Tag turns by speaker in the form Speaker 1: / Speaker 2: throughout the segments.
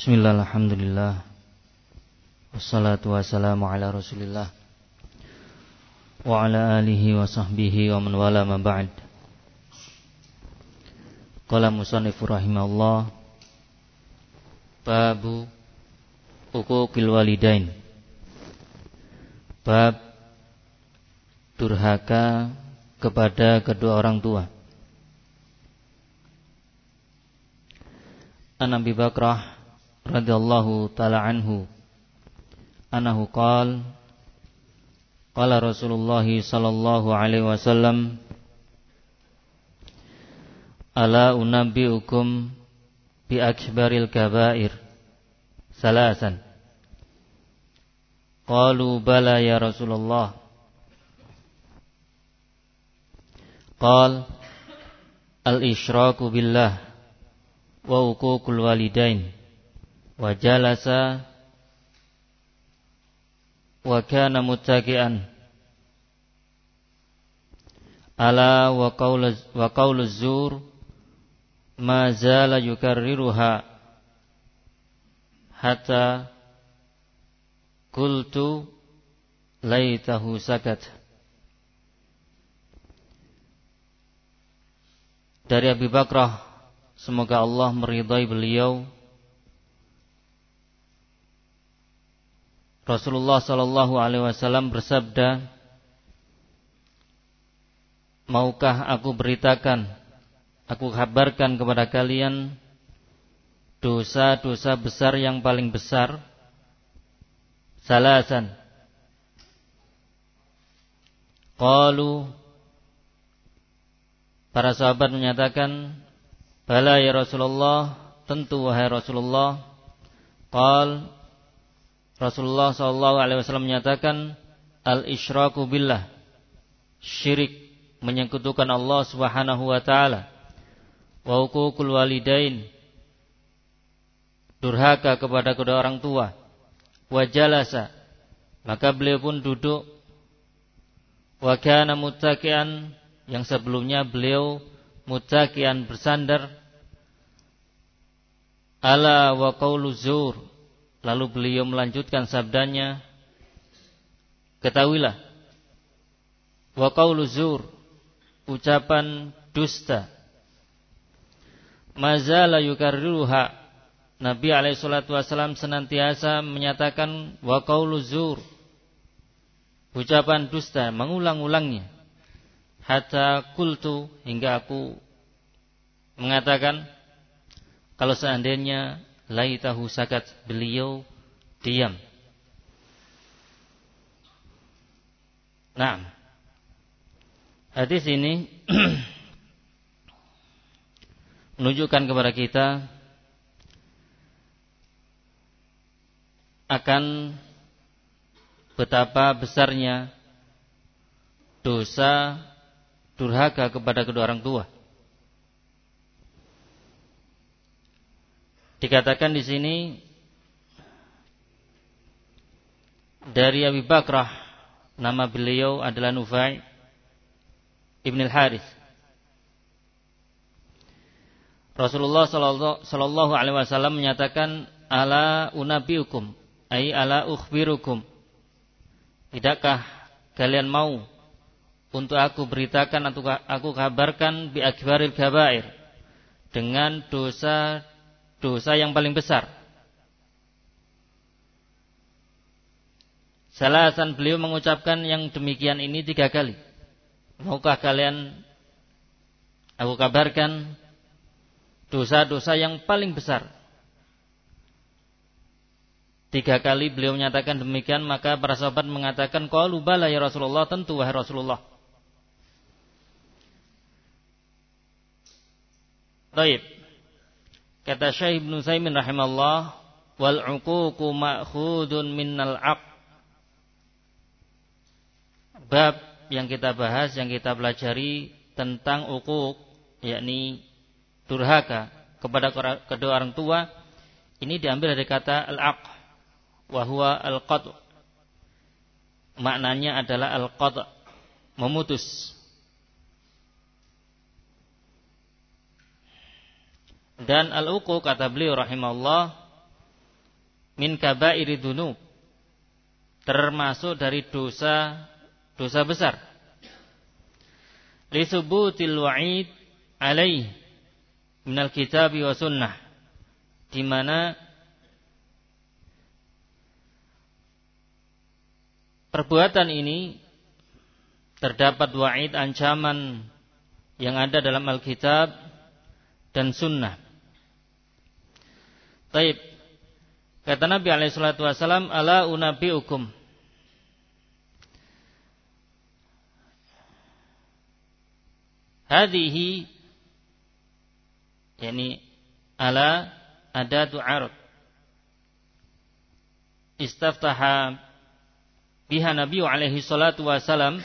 Speaker 1: Bismillah, alhamdulillah, wassalatu wassalamu ala rasulillah wa ala alihi wa sahbihi wa man wala ma ba'd. Qala musannifu rahimahullah, babu uquqil walidain, bab durhaka kepada kedua orang tua. An Abi Bakrah radhiyallahu ta'ala anhu annahu qala Rasulullah sallallahu alaihi wasallam, ala unabbiukum bi akbaril kabair salasan. Qalu bala ya Rasulullah. Qala al-isyraku billah wa uququl walidain wa jalasa wa kana muttaqian ala wa qaulu zur ma zala yukarriruha hatta qultu laitahu sakat. Dari Abi Bakrah, semoga Allah meridai beliau, Rasulullah sallallahu alaihi wasallam bersabda, maukah aku beritakan, aku kabarkan kepada kalian dosa-dosa besar yang paling besar? Salasan. Qalu, para sahabat menyatakan, bala ya Rasulullah, tentu wahai Rasulullah. Qal, Rasulullah sallallahu alaihi wasallam menyatakan, al-isyraku billah, syirik, menyekutukan Allah Subhanahu wa taala, wa uququl walidain, durhaka kepada kedua orang tua, wa jalasa, maka beliau pun duduk, wa kana muttaqian, yang sebelumnya beliau muttaqian bersandar, ala wa qaulu zur, lalu beliau melanjutkan sabdanya, ketahuilah, wa qaulu zur, ucapan dusta, mazala yukarriruha, Nabi alaihi salatu wasallam senantiasa menyatakan wa qaulu zur, ucapan dusta, mengulang-ulangnya, hatta qultu, hingga aku mengatakan, kalau seandainya laitahu sakat, beliau diam. Nah, hadis ini menunjukkan kepada kita akan betapa besarnya dosa durhaka kepada kedua orang tua. Dikatakan di sini dari Abi Bakrah, nama beliau adalah Nufai ibn al-Harith. Rasulullah sallallahu alaihi wasallam menyatakan, ala unabiukum, ai ala ukhbirukum, tidakkah kalian mau untuk aku beritakan atau aku kabarkan bi akbaril kabair, dengan dosa yang paling besar. Salasan, beliau mengucapkan yang demikian ini 3 kali. Maukah kalian aku kabarkan dosa-dosa yang paling besar? 3 kali beliau menyatakan demikian, maka para sahabat mengatakan, qalu bala ya Rasulullah, tentu wahai Rasulullah. Baik. Kata Syekh Ibnu Utsaimin rahimahullah, wal uququ ma'khudun minnal 'aq. Bab yang kita bahas, yang kita pelajari tentang uquq, yakni durhaka kepada kedua orang tua, ini diambil dari kata al-'aq, wa huwa al-qat'. Maknanya adalah al-qat', memutus. Dan al-uquq, kata beliau rahimahullah, min kabairi dzunub, termasuk dari dosa besar. Li subutil wa'id alaih minal kitab wa sunnah, di mana perbuatan ini terdapat wa'id, ancaman yang ada dalam Alkitab dan Sunnah. Taib. Kata Nabi SAW, ala unabiukum, hadhihi, yani ala adatu arab, istaftaha biha Nabi alaihi salatu wasalam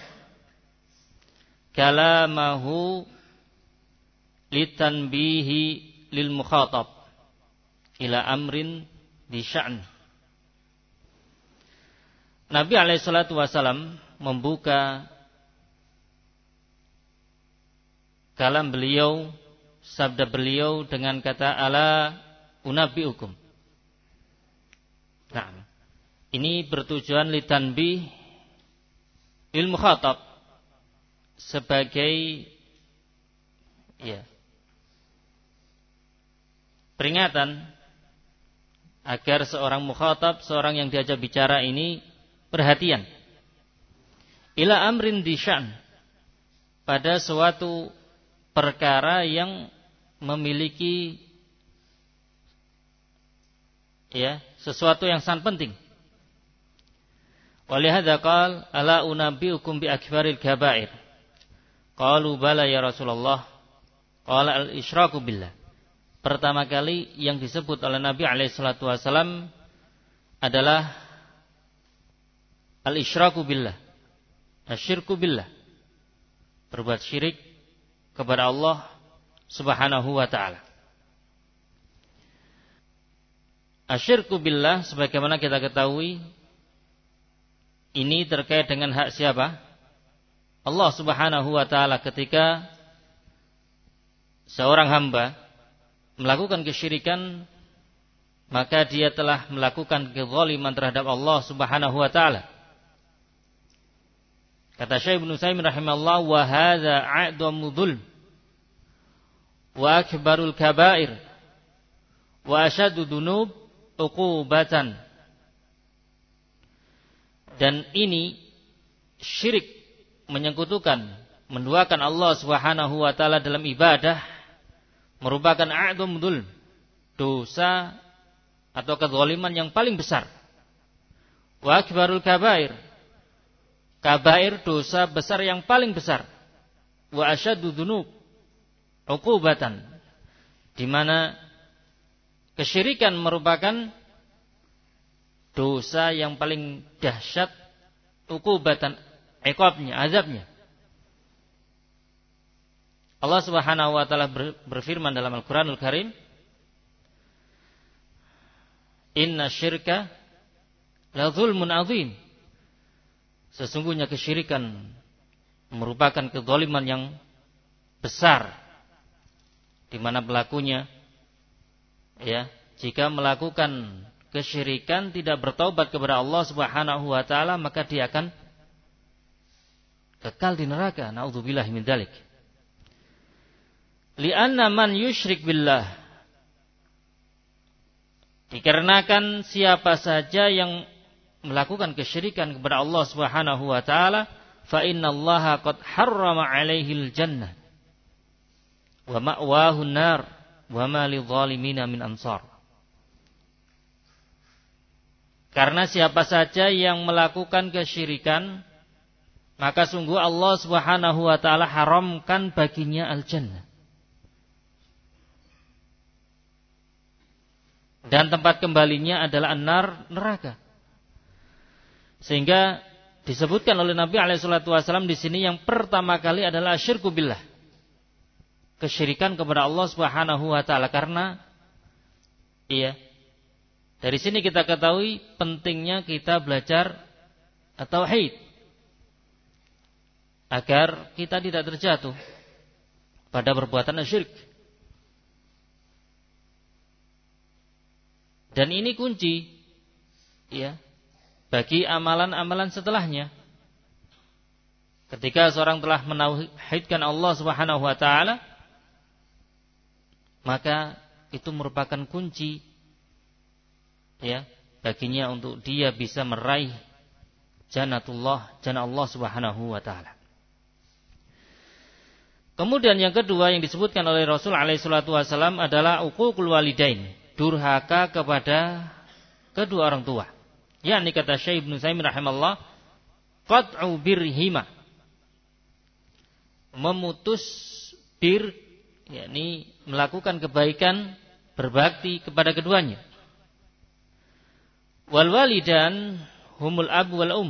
Speaker 1: kalamahu litanbihi lil mukhatab ila amrin di sya'n. Nabi alaihi salatu wasalam membuka kalam beliau, sabda beliau dengan kata ala unabbiukum. Nah, ini bertujuan litanbih lil mukhatab, sebagai peringatan agar seorang mukhatab, seorang yang diajak bicara ini perhatian. Ila amrin disyan, pada suatu perkara yang memiliki sesuatu yang sangat penting. Walihada qala ala unabbiukum bi akbaril kabair. Qalu bala ya Rasulullah. Qala al-isyraku billah. Pertama kali yang disebut oleh Nabi alaihi salatu wasallam adalah al-isyraku billah, asyirku billah, berbuat syirik kepada Allah Subhanahu wa taala. Asyirku billah, sebagaimana kita ketahui, ini terkait dengan hak siapa? Allah Subhanahu wa taala. Ketika seorang hamba melakukan kesyirikan, maka dia telah melakukan kezaliman terhadap Allah Subhanahu wa taala. Kata Syekh Ibnu Utsaimin rahimahullah, wa hadza a'dhamu dzulm wa akbarul kabair wa asyaddu dzunub uqubatan. Dan ini syirik, menyekutukan, menduakan Allah Subhanahu wa taala dalam ibadah, merupakan a'dham dzulm, dosa atau kezaliman yang paling besar. Wa akbarul kabair, kabair, dosa besar yang paling besar. Wa asyaddu dzunub uqubatan, di mana kesyirikan merupakan dosa yang paling dahsyat, uqubatan, iqabnya, azabnya. Allah Subhanahu wa taala berfirman dalam Al-Qur'anul Karim, inna syirka la dzulmun adzim. Sesungguhnya kesyirikan merupakan kezaliman yang besar, di mana pelakunya jika melakukan kesyirikan tidak bertaubat kepada Allah Subhanahu wa taala, maka dia akan kekal di neraka. Nauzubillahi min dzalik. Li'anna man yusyrik billah, dikarenakan siapa saja yang melakukan kesyirikan kepada Allah Subhanahu wa taala, fa innallaha qad harrama 'alaihil jannah wa ma'wahu an-nar wa ma lidh-dhalimin min ansar. Karena siapa saja yang melakukan kesyirikan, maka sungguh Allah Subhanahu wa taala haramkan baginya al-jannah, dan tempat kembalinya adalah an-nar, neraka. Sehingga disebutkan oleh Nabi alaihi salatu wasallam di sini yang pertama kali adalah asyirku billah, kesyirikan kepada Allah Subhanahu wa taala. Karena dari sini kita ketahui pentingnya kita belajar tauhid agar kita tidak terjatuh pada perbuatan syirik. Dan ini kunci ya bagi amalan-amalan setelahnya. Ketika seorang telah menauhidkan Allah Subhanahu wa taala, maka itu merupakan kunci ya baginya untuk dia bisa meraih jannah Allah Subhanahu wa taala. Kemudian yang kedua yang disebutkan oleh Rasul alaihi salatu wasallam adalah uququl walidain, durhaka kepada kedua orang tua. Yakni kata Syekh Ibnu Utsaimin rahimallahu, qat'u birhima, memutus bir, yakni melakukan kebaikan, berbakti kepada keduanya. Wal walidan humul ab wal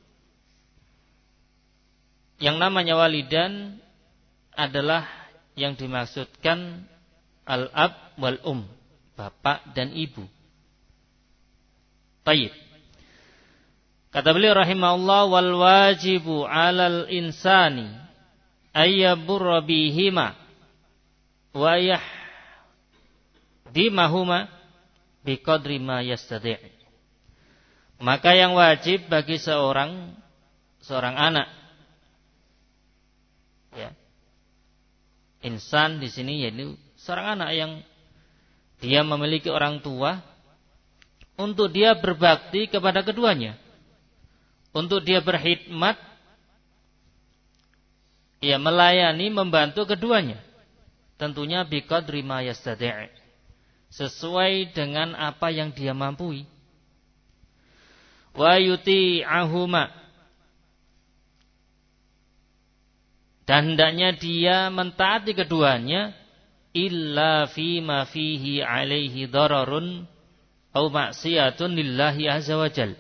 Speaker 1: Yang namanya walidan adalah yang dimaksudkan al-ab wal bapak dan ibu. Baik. Kata beliau rahimahullah, wal wajibu 'alal insani ayyaburra bihima wa yahdimahuma biqadri ma yastati'. Maka yang wajib bagi seorang anak, ya, insan di sini yaitu seorang anak yang dia memiliki orang tua, untuk dia berbakti kepada keduanya, untuk dia berkhidmat, ya melayani, membantu keduanya. Tentunya biqadri ma yastati', sesuai dengan apa yang dia mampu. Wa yuti'ahuma, dan hendaknya dia mentaati keduanya, illa fima fihi alaihi dararun au maksiyatun lillahi azza wajal,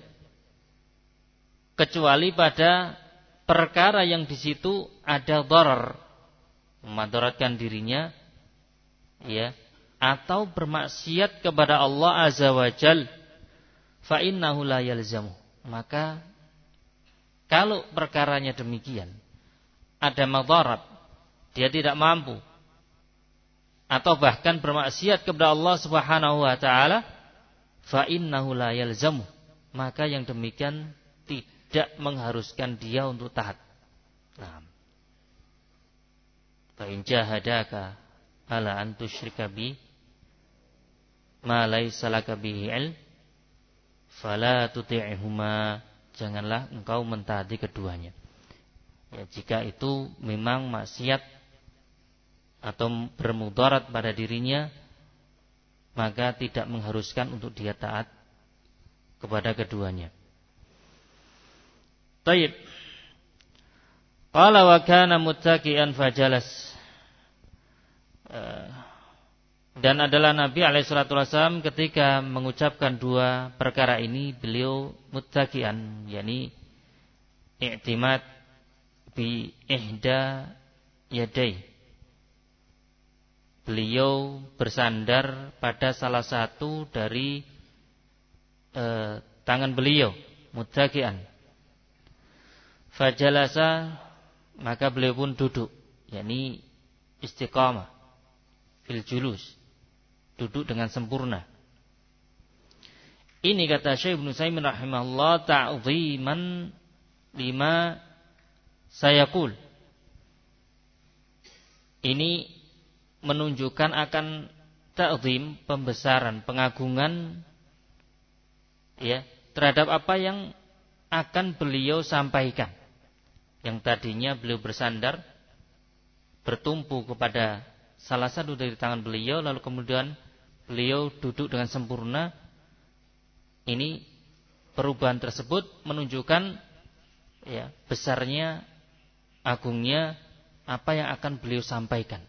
Speaker 1: kecuali pada perkara yang di situ ada darar, memadaratkan dirinya, ya, atau bermaksiat kepada Allah azza wajal, fa innahu la yalzamu. Maka kalau perkaranya demikian, ada madarat, dia tidak mampu atau bahkan bermaksiat kepada Allah Subhanahu wa taala, fa innahu la yalzamu, maka yang demikian tidak mengharuskan dia untuk taat. Nah, fa in jahadaka ala an tusyrika bi ma laysa laka bihi ilm fala tuti'huma, janganlah engkau mentaati keduanya. Ya, jika itu memang maksiat atau bermudarat pada dirinya, maka tidak mengharuskan untuk dia taat kepada keduanya. Taib. Qala wa kana muttaqian fajalas. Dan adalah Nabi alaihi salatu wasallam ketika mengucapkan dua perkara ini, beliau muttaqian, yakni i'timad bi ihda yadai. Beliau bersandar pada salah satu dari tangan beliau, muttaqian. Fajalasa, maka beliau pun duduk, yakni istiqamah fil julus, duduk dengan sempurna. Ini kata Syekh Ibnu Utsaimin rahimahullah, ta'ziman lima sayaqul. Ini menunjukkan akan ta'zim, pembesaran, pengagungan, ya, terhadap apa yang akan beliau sampaikan. Yang tadinya beliau bersandar, bertumpu kepada salah satu dari tangan beliau, lalu kemudian beliau duduk dengan sempurna. Ini perubahan tersebut menunjukkan, ya, besarnya, agungnya apa yang akan beliau sampaikan.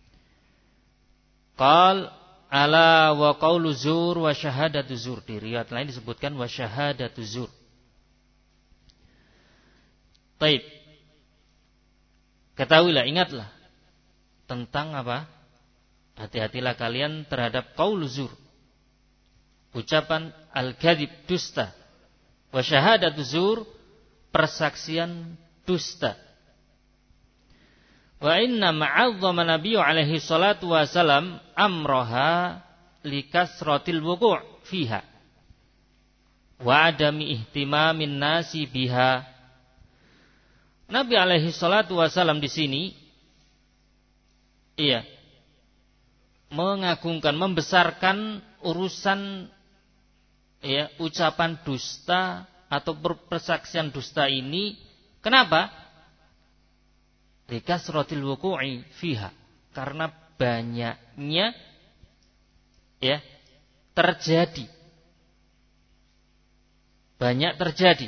Speaker 1: Qal ala wa qaulu zur wa syahadatu zur. Di riwayat lain disebutkan wa syahadatu zur. Baik. Ketahuilah, ingatlah tentang apa? Hati-hatilah kalian terhadap qaulu zur, ucapan al-kadzib, dusta, wa syahadatu zur, persaksian dusta. Wa inna ma'azzama nabiyyu alaihi salatu wasalam amroha likasratil wuku' fiha. wa adami ihtimamin nasi biha. Nabi alaihi salatu wasallam di sini mengagungkan, membesarkan urusan ucapan dusta atau persaksian dusta ini. Kenapa? Likasratil wuqu'i fiha, karena banyaknya terjadi. Banyak terjadi.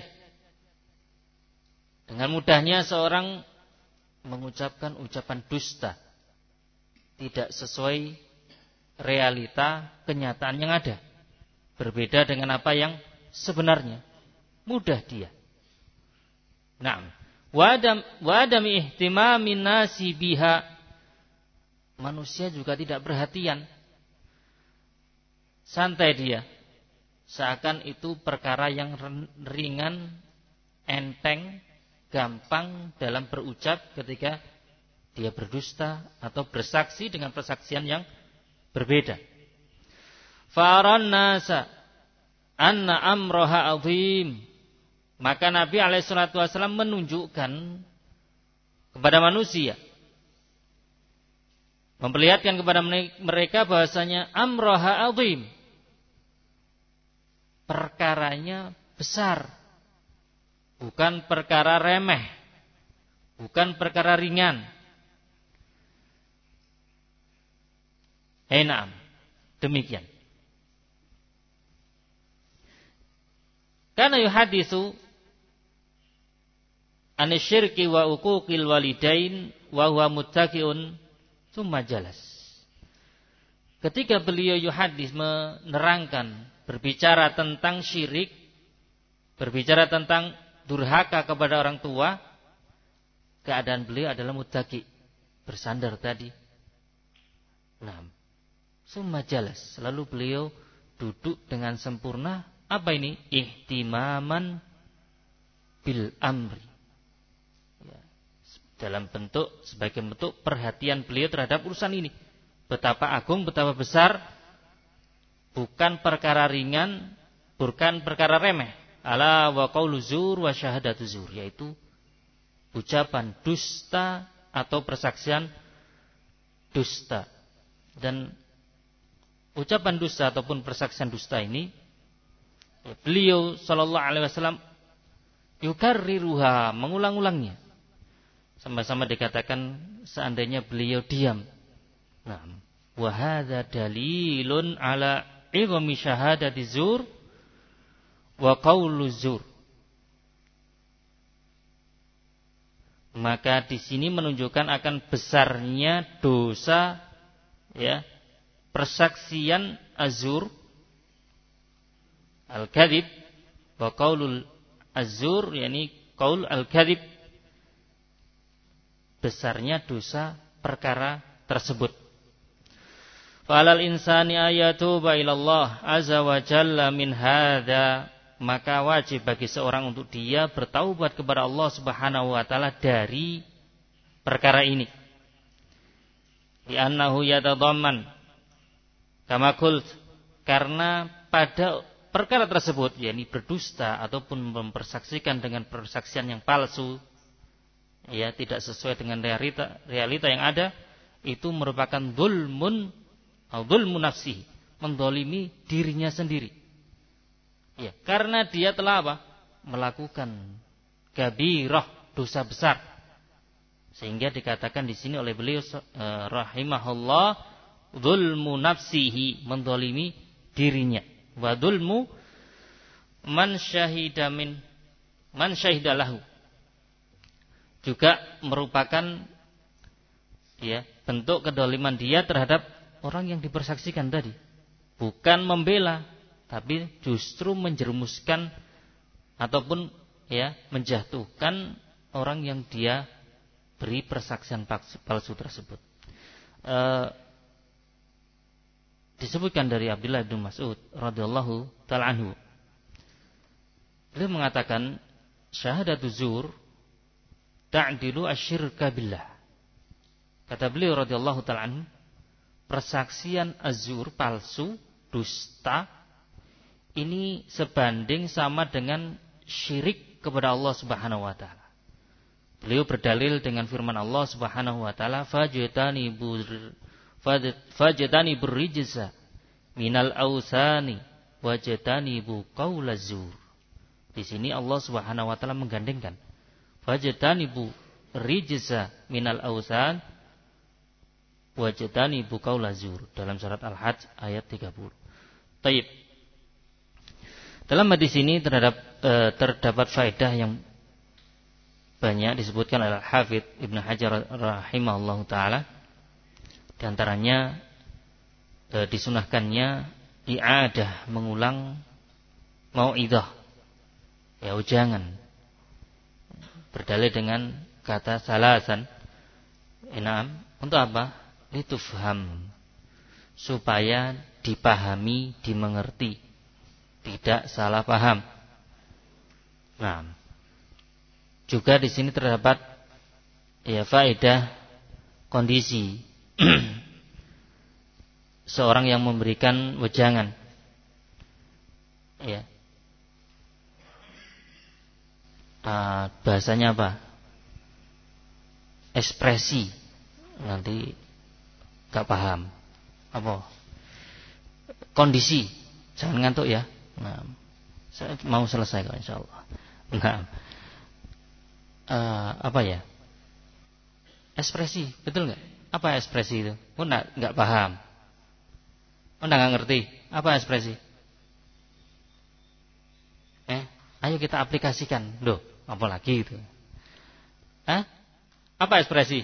Speaker 1: Dengan mudahnya seorang mengucapkan ucapan dusta, tidak sesuai realita kenyataan yang ada, berbeda dengan apa yang sebenarnya. Mudah dia. Naam. Wa adami ihtimamin nasi biha. Manusia juga tidak perhatian. Santai dia. Seakan itu perkara yang ringan, enteng, gampang dalam berucap ketika dia berdusta atau bersaksi dengan persaksian yang berbeda. Faran nasa anna amroha azim. Maka Nabi alaihissalatu wassalam menunjukkan kepada manusia, memperlihatkan kepada mereka bahasanya amroha azim, perkaranya besar, bukan perkara remeh, bukan perkara ringan. Naam, demikian. Kana yuhadisu anisyirki wa uquqil walidain wa huwa muttaqiun tsumma jalas. Ketika beliau yuhadis menerangkan, berbicara tentang syirik, berbicara tentang durhaka kepada orang tua, keadaan beliau adalah muttaqi, bersandar tadi. Nah, tsumma jalas, lalu beliau duduk dengan sempurna. Apa ini? Ihtimaman bil amri. Dalam bentuk, sebagai bentuk perhatian beliau terhadap urusan ini. Betapa agung, betapa besar. Bukan perkara ringan, bukan perkara remeh. Ala wa qaulu zur wa syahadatu zur. Yaitu ucapan dusta atau persaksian dusta. Dan ucapan dusta ataupun persaksian dusta ini, beliau sallallahu alaihi wasallam yukarriruha, mengulang-ulangnya. Sama-sama dikatakan seandainya beliau diam. Nah, wa hadza dalilun ala izami syahadati zur wa qaulu zur. Maka di sini menunjukkan akan besarnya dosa persaksian azur, al-kadhib, wa qaulul azur, yakni qaul al-kadhib, besarnya dosa perkara tersebut. Falal insani ayatuba ilallah azza wa jalla min hadza, maka wajib bagi seorang untuk dia bertaubat kepada Allah Subhanahu wa taala dari perkara ini. Di annahu yatadamman kama qult, karena pada perkara tersebut, yakni berdusta ataupun mempersaksikan dengan persaksian yang palsu, tidak sesuai dengan realita yang ada, itu merupakan zulmun atau zulmun nafsi, mendolimi dirinya sendiri. Karena dia telah melakukan kabirah, dosa besar. Sehingga dikatakan di sini oleh beliau rahimahullah, zulmu nafsihi, mendolimi dirinya. Wa zulmu man syahidalahu, juga merupakan bentuk kedoliman dia terhadap orang yang dipersaksikan tadi. Bukan membela, tapi justru menjerumuskan ataupun menjatuhkan orang yang dia beri persaksian palsu tersebut. Disebutkan dari Abdullah bin Mas'ud radhiyallahu ta'ala anhu, beliau mengatakan syahadatu zur ta'dilu asyirka billah. Kata beliau radhiyallahu ta'ala anhu, persaksian azur, palsu, dusta, ini sebanding sama dengan syirik kepada Allah Subhanahu wa taala. Beliau berdalil dengan firman Allah Subhanahu wa taala, fajtanibur rijza minal ausani wajtanibu qaulaz zur. Di sini Allah Subhanahu wa taala menggandengkan fajtanibu rijza minal ausan wajtanibu qaulaz zur dalam surat Al-Hajj ayat 30. Taib. Dalam hadis ini terdapat faedah yang banyak disebutkan oleh Hafidz Ibnu Hajar rahimahullahu taala. Di antaranya disunahkannya i'adah, mengulang mau'idhah, ya ujangan, berdalil dengan kata salasan. Enam, untuk apa? Litufham, supaya dipahami, dimengerti, tidak salah paham. Nah, juga di sini terdapat ya faedah kondisi seorang yang memberikan wejangan, ya, bahasanya apa? Ekspresi, nanti gak paham apa? Kondisi, jangan ngantuk ya. Nah, saya mau selesai kok insyaallah. Nah, apa ya? Ekspresi, betul nggak? Apa ekspresi itu? Oh, nggak paham. Oh, nggak ngerti. Apa ekspresi? Ayo kita aplikasikan. Loh, apa lagi itu? Apa ekspresi?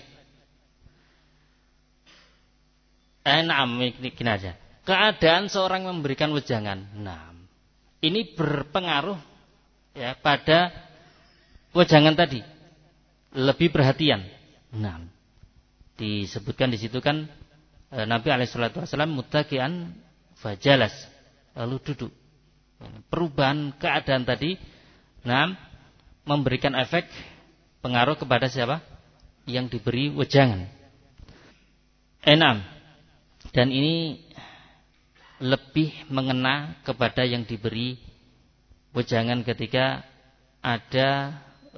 Speaker 1: Gini aja. Keadaan seorang memberikan wejangan. Nah, ini berpengaruh ya pada wejangan tadi. Lebih perhatian. Nah, disebutkan di situ kan Nabi alaihissalatu wassalam muttaqian fajalas, lalu duduk. Perubahan keadaan tadi memberikan efek pengaruh kepada siapa? Yang diberi wejangan. Enam. Dan ini lebih mengena kepada yang diberi wejangan ketika ada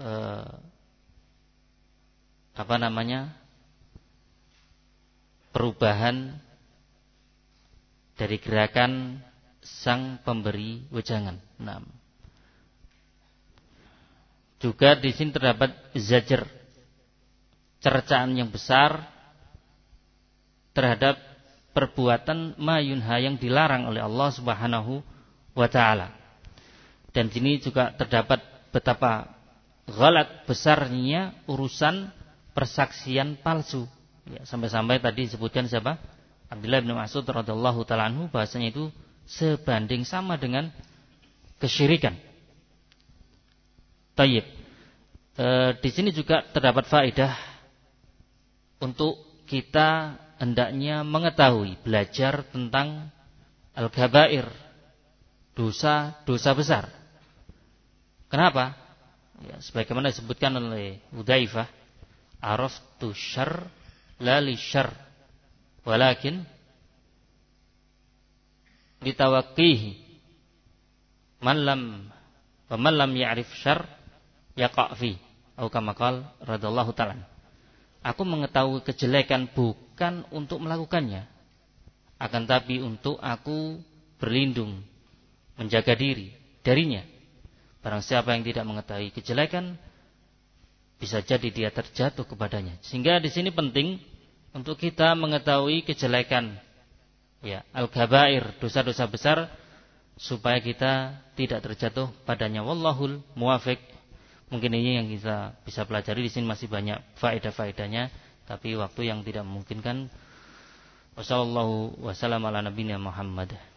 Speaker 1: perubahan dari gerakan sang pemberi wejangan. Nah, juga di sini terdapat zajr, cercaan yang besar terhadap perbuatan mayunha yang dilarang oleh Allah Subhanahu wa taala. Dan di sini juga terdapat betapa ghalat besarnya urusan persaksian palsu. Ya, sampai-sampai tadi disebutkan siapa? Abdullah bin Mas'ud radhiyallahu taala anhu, bahasanya itu sebanding sama dengan kesyirikan. Tayyib. Di sini juga terdapat faedah untuk kita hendaknya mengetahui, belajar tentang al-kabair, dosa-dosa besar. Kenapa? Ya, sebagaimana disebutkan oleh Hudzaifah, araftu syarr la li syarr walakin litawaqqihi man lam ya'rif syarr yaqa' fi atau kama qala radhiyallahu ta'ala. Aku mengetahui kejelekan bukan untuk melakukannya, akan tapi untuk aku berlindung, menjaga diri darinya. Barang siapa yang tidak mengetahui kejelekan, bisa jadi dia terjatuh kepadanya. Sehingga di sini penting untuk kita mengetahui kejelekan, ya, al-kabair, dosa-dosa besar, supaya kita tidak terjatuh padanya. Wallahul muwafiq. Mungkin ini yang kita bisa pelajari. Di sini masih banyak faedah-faedahnya, tapi waktu yang tidak memungkinkan. Wassallallahu wasallam ala nabiyina Muhammad.